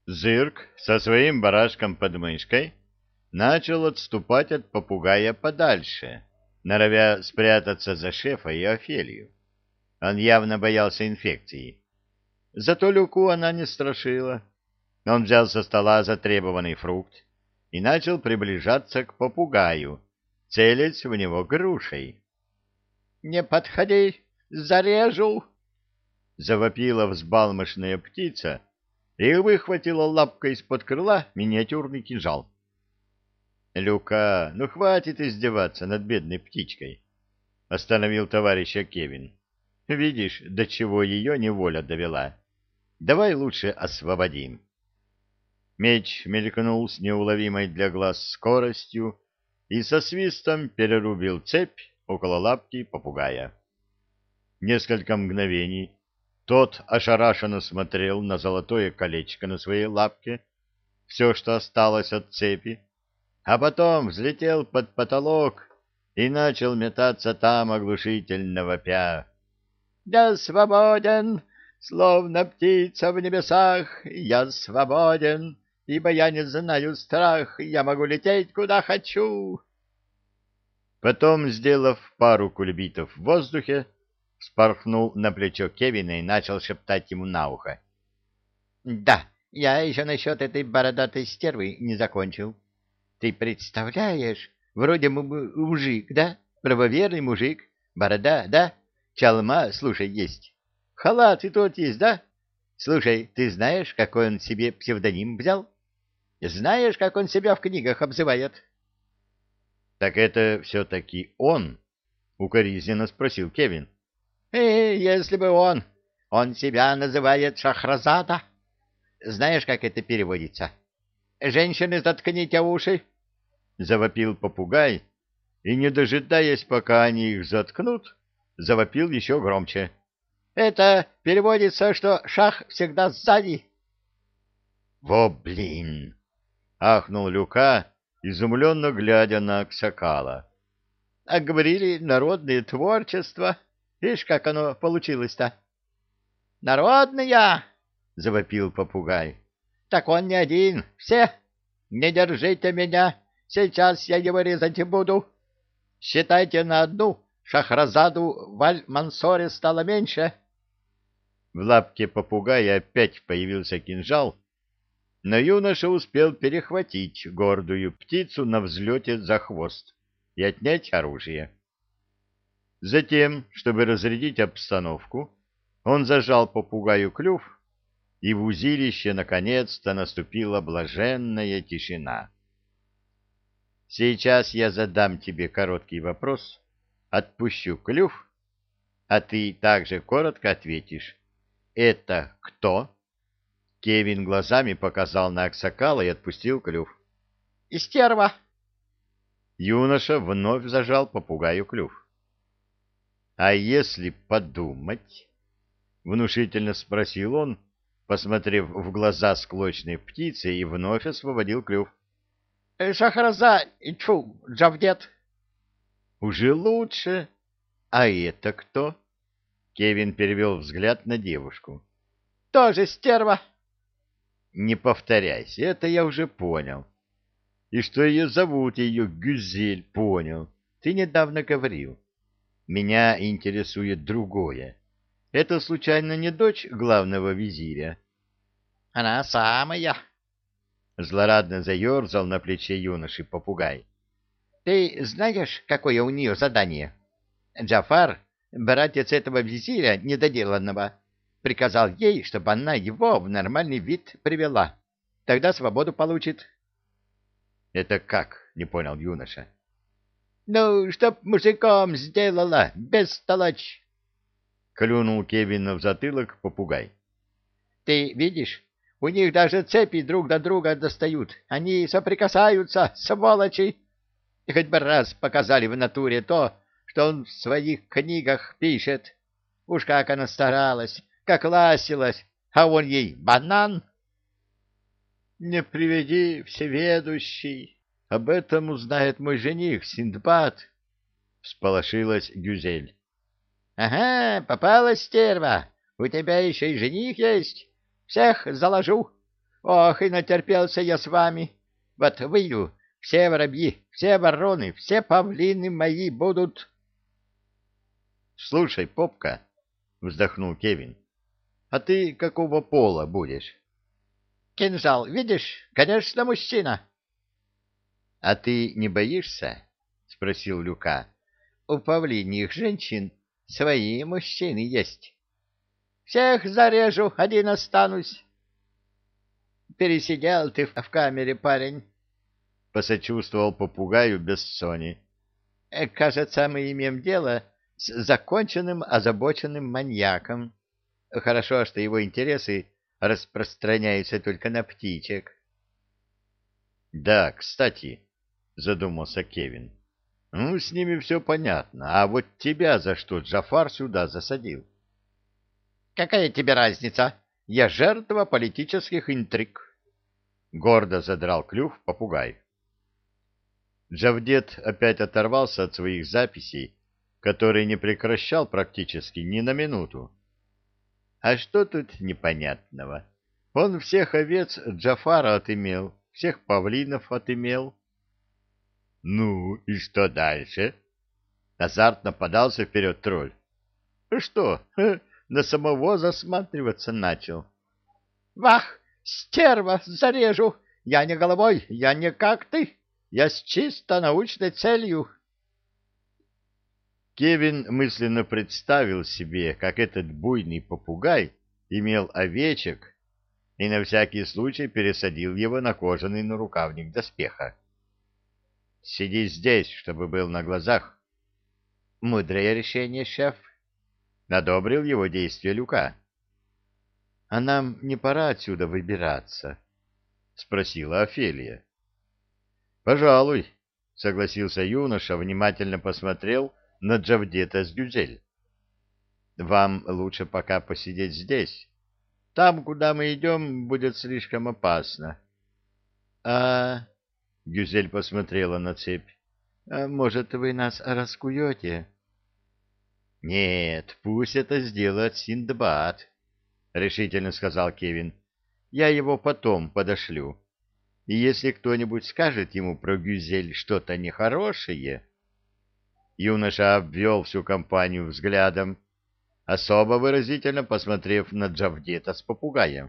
Зырк со своим барашком под мышкой начал отступать от попугая подальше, норовя спрятаться за шефа и Офелию. Он явно боялся инфекции. Зато Люку она не страшила. Он взял со стола затребованный фрукт и начал приближаться к попугаю, целясь в него грушей. — Не подходи, зарежу! — завопила взбалмошная птица и выхватила лапкой из-под крыла миниатюрный кинжал. — Люка, ну хватит издеваться над бедной птичкой! — остановил товарища Кевин. — Видишь, до чего ее неволя довела. Давай лучше освободим. Меч мелькнул с неуловимой для глаз скоростью и со свистом перерубил цепь около лапки попугая. Несколько мгновений тот ошарашенно смотрел на золотое колечко на своей лапке, все, что осталось от цепи, а потом взлетел под потолок и начал метаться там, оглушительно вопя. «Я свободен, словно птица в небесах, я свободен, ибо я не знаю страх, я могу лететь, куда хочу». Потом, сделав пару кульбитов в воздухе, вспорхнул на плечо Кевина и начал шептать ему на ухо. — Да, я еще насчет этой бородатой стервы не закончил. Ты представляешь, вроде мужик, да? Правоверный мужик, борода, да? Чалма, слушай, есть. Халат и тот есть, да? Слушай, ты знаешь, какой он себе псевдоним взял? Знаешь, как он себя в книгах обзывает? — Так это все-таки он? — укоризненно спросил Кевин. Если бы он. Он себя называет Шахразада. Знаешь, как это переводится? Женщины, заткните уши, завопил попугай, и, не дожидаясь, пока они их заткнут, завопил еще громче. Это переводится, что шах всегда сзади. Во блин! Ахнул Люка, изумленно глядя на Аксакала. А говорили, народное творчество. Видишь, как оно получилось-то? — Народная! — завопил попугай. — Так он не один, все. Не держите меня, сейчас я его резать буду. Считайте на одну, Шахразаду в Аль-Мансоре стало меньше. В лапке попугая опять появился кинжал, но юноша успел перехватить гордую птицу на взлете за хвост и отнять оружие. Затем, чтобы разрядить обстановку, он зажал попугаю клюв, и в узилище наконец-то наступила блаженная тишина. Сейчас я задам тебе короткий вопрос, отпущу клюв, а ты также коротко ответишь. Это кто? Кевин глазами показал на Аксакала и отпустил клюв. Истерва. Юноша вновь зажал попугаю клюв. А если подумать? — внушительно спросил он, посмотрев в глаза склочной птицы, и вновь освободил клюв. — Шахраза, тьфу, Джавдет. — Уже лучше. А это кто? Кевин перевел взгляд на девушку. — Тоже стерва. — Не повторяйся, это я уже понял. И что ее зовут, ее Гюзель, понял. Ты недавно говорил. Меня интересует другое. Это, случайно, не дочь главного визиря? — Она самая. Злорадно заерзал на плече юноши попугай. — Ты знаешь, какое у нее задание? Джафар, братец этого визиря недоделанного, приказал ей, чтобы она его в нормальный вид привела. Тогда свободу получит. — Это как? — не понял юноша. — Ну, чтоб мужиком сделала, бестолочь! — клюнул Кевина в затылок попугай. — Ты видишь, у них даже цепи друг до друга достают. Они соприкасаются, сволочи! И хоть бы раз показали в натуре то, что он в своих книгах пишет. Уж как она старалась, как ласилась, а он ей банан. — Не приведи, всеведущий! Об этом узнает мой жених Синдбад, — всполошилась Гюзель. — Ага, попалась стерва. У тебя еще и жених есть. Всех заложу. Ох, и натерпелся я с вами. Вот выйду, все воробьи, все вороны, все павлины мои будут... — Слушай, попка, — вздохнул Кевин, — а ты какого пола будешь? — Кинжал, видишь? Конечно, мужчина. — А ты не боишься? — спросил Люка. — У павлиньих женщин свои мужчины есть. — Всех зарежу, один останусь. — Пересидел ты в камере, парень, — посочувствовал попугаю Бессони. — Кажется, мы имеем дело с законченным озабоченным маньяком. Хорошо, что его интересы распространяются только на птичек. — Да, кстати, — задумался Кевин, — ну, с ними все понятно, а вот тебя за что Джафар сюда засадил? — Какая тебе разница? Я жертва политических интриг. Гордо задрал клюв попугай. Джавдет опять оторвался от своих записей, которые не прекращал практически ни на минуту. А что тут непонятного? Он всех овец Джафара отымел, всех павлинов отымел. — Ну, и что дальше? — азартно подался вперед тролль. — Что, на самого засматриваться начал? — Вах, стерва, зарежу! Я не головой, я не как ты, я с чисто научной целью. Кевин мысленно представил себе, как этот буйный попугай имел овечек и на всякий случай пересадил его на кожаный нарукавник доспеха. «Сиди здесь, чтобы был на глазах». Мудрое решение, шеф. Одобрил его действия Люка. — А нам не пора отсюда выбираться? — спросила Офелия. — Пожалуй, — согласился юноша, внимательно посмотрел на Джавдета с Гюзель. — Вам лучше пока посидеть здесь. Там, куда мы идем, будет слишком опасно. — А... — Гюзель посмотрела на цепь. — Может, вы нас раскуете? — Нет, пусть это сделает Синдбад, — решительно сказал Кевин. — Я его потом подошлю. И если кто-нибудь скажет ему про Гюзель что-то нехорошее... Юноша обвел всю компанию взглядом, особо выразительно посмотрев на Джавдета с попугаем.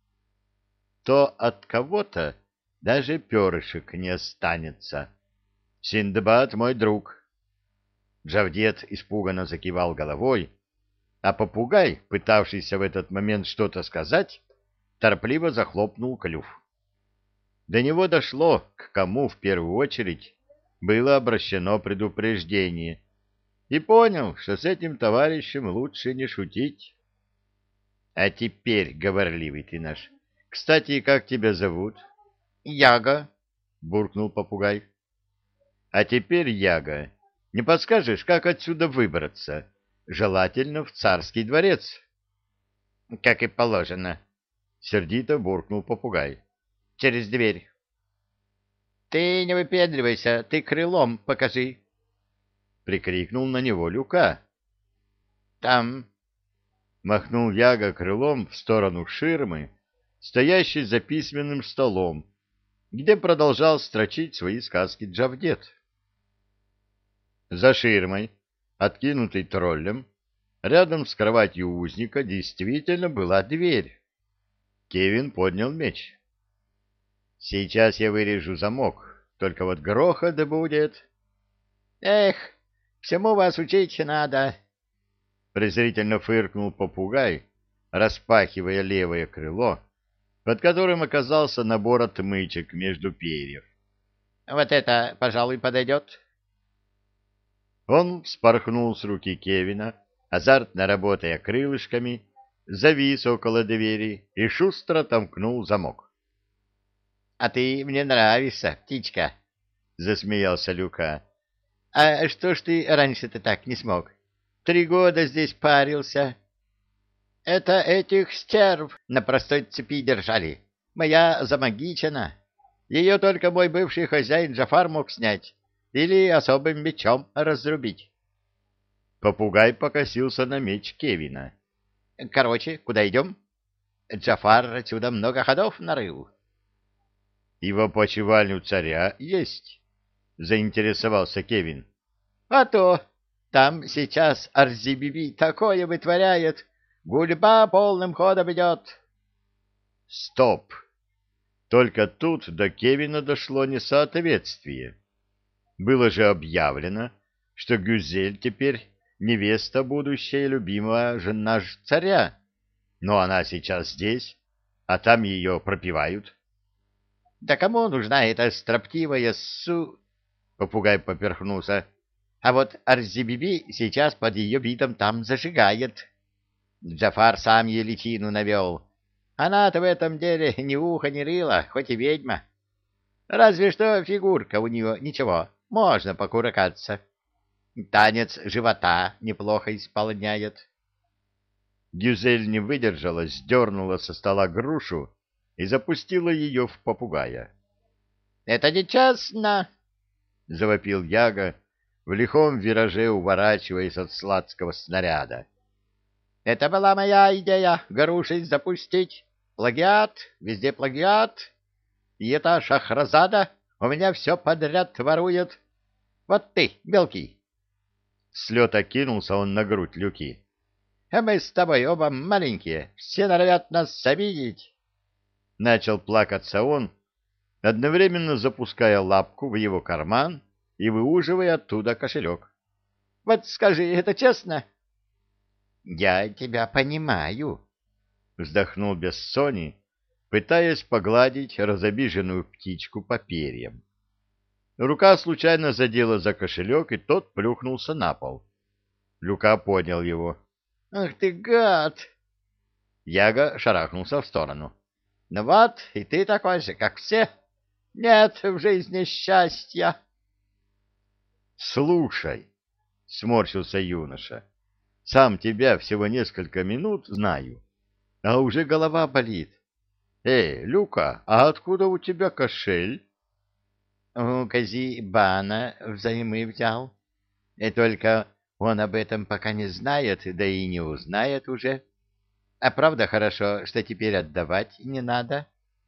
То от кого-то даже перышек не останется. Синдбад мой друг. Джавдет испуганно закивал головой, а попугай, пытавшийся в этот момент что-то сказать, торопливо захлопнул клюв. До него дошло, к кому в первую очередь было обращено предупреждение, и понял, что с этим товарищем лучше не шутить. — А теперь, говорливый ты наш, кстати, как тебя зовут? — Яга, — буркнул попугай. — А теперь, Яга, не подскажешь, как отсюда выбраться? Желательно в царский дворец. — Как и положено, — сердито буркнул попугай. — Через дверь. — Ты не выпендривайся, ты крылом покажи. — прикрикнул на него Люка. — Там... — махнул Яга крылом в сторону ширмы, стоящей за письменным столом, где продолжал строчить свои сказки Джавдет. За ширмой, откинутой троллем, рядом с кроватью узника действительно была дверь. Кевин поднял меч. «Сейчас я вырежу замок, только вот грохот будет». Эх, всему вас учить надо. Презрительно фыркнул попугай, распахивая левое крыло, под которым оказался набор отмычек между перьев. Вот это, пожалуй, подойдет. Он вспорхнул с руки Кевина, азартно работая крылышками, завис около двери и шустро отомкнул замок. — А ты мне нравишься, птичка, — засмеялся Люка. — А что ж ты раньше-то так не смог? 3 года здесь парился. — Это этих стерв на простой цепи держали. Моя замагичена. Ее только мой бывший хозяин Джафар мог снять или особым мечом разрубить. Попугай покосился на меч Кевина. — Короче, куда идем? Джафар отсюда много ходов нарыл. — И в опочивальню царя есть? — заинтересовался Кевин. — А то там сейчас Арзи-биби такое вытворяет, гульба полным ходом идет. — Стоп! Только тут до Кевина дошло несоответствие. Было же объявлено, что Гюзель теперь невеста будущая и любимая жена царя, но она сейчас здесь, а там ее пропивают. — Да кому нужна эта строптивая Попугай поперхнулся. А вот Арзи-биби сейчас под ее видом там зажигает. Джафар сам ей личину навел. Она-то в этом деле ни уха ни рыла, хоть и ведьма. Разве что фигурка у нее ничего, можно покуракаться. Танец живота неплохо исполняет. Гюзель не выдержала, сдернула со стола грушу и запустила ее в попугая. — Это нечестно! — завопил Яга, в лихом вираже уворачиваясь от сладкого снаряда. — Это была моя идея грушей запустить. Плагиат, везде плагиат. И эта Шахразада у меня все подряд ворует. Вот ты, мелкий. С лета кинулся он на грудь Люки. — А мы с тобой оба маленькие, все норовят нас обидеть. Начал плакаться он, одновременно запуская лапку в его карман и выуживая оттуда кошелек. — Вот скажи, это честно? — Я тебя понимаю, — вздохнул Бессони, пытаясь погладить разобиженную птичку по перьям. Рука случайно задела за кошелек, и тот плюхнулся на пол. Люка поднял его. — Ах ты гад! Яга шарахнулся в сторону. — Ну вот, и ты такой же, как все. Нет в жизни счастья. — Слушай, — сморщился юноша, — сам тебя всего несколько минут знаю, а уже голова болит. Люка, а откуда у тебя кошель? — У Кази-бана взаймы взял. И только он об этом пока не знает, да и не узнает уже. А правда хорошо, что теперь отдавать не надо?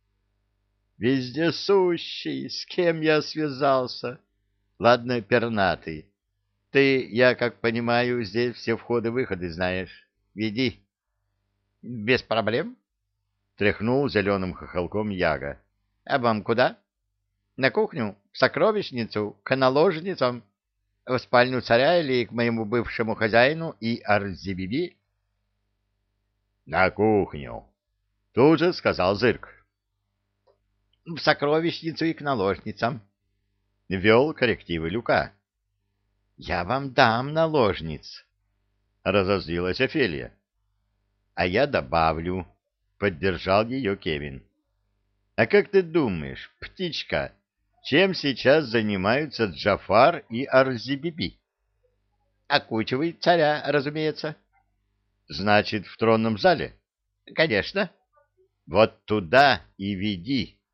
— Вездесущий, с кем я связался? Ладно, пернатый. Ты, я как понимаю, здесь все входы-выходы знаешь. Веди. — Без проблем. — тряхнул зеленым хохолком Яга. — А вам куда? — На кухню, в сокровищницу, к наложницам, в спальню царя или к моему бывшему хозяину и Арзи-биби? — На кухню, — тут же сказал Зырк. — В сокровищницу и к наложницам. — вел коррективы Люка. — Я вам дам наложниц, — разозлилась Офелия. — А я добавлю, — поддержал ее Кевин. — А как ты думаешь, птичка, чем сейчас занимаются Джафар и Арзи-биби? — окучивай царя, разумеется. — Значит, в тронном зале? — Конечно. — Вот туда и веди.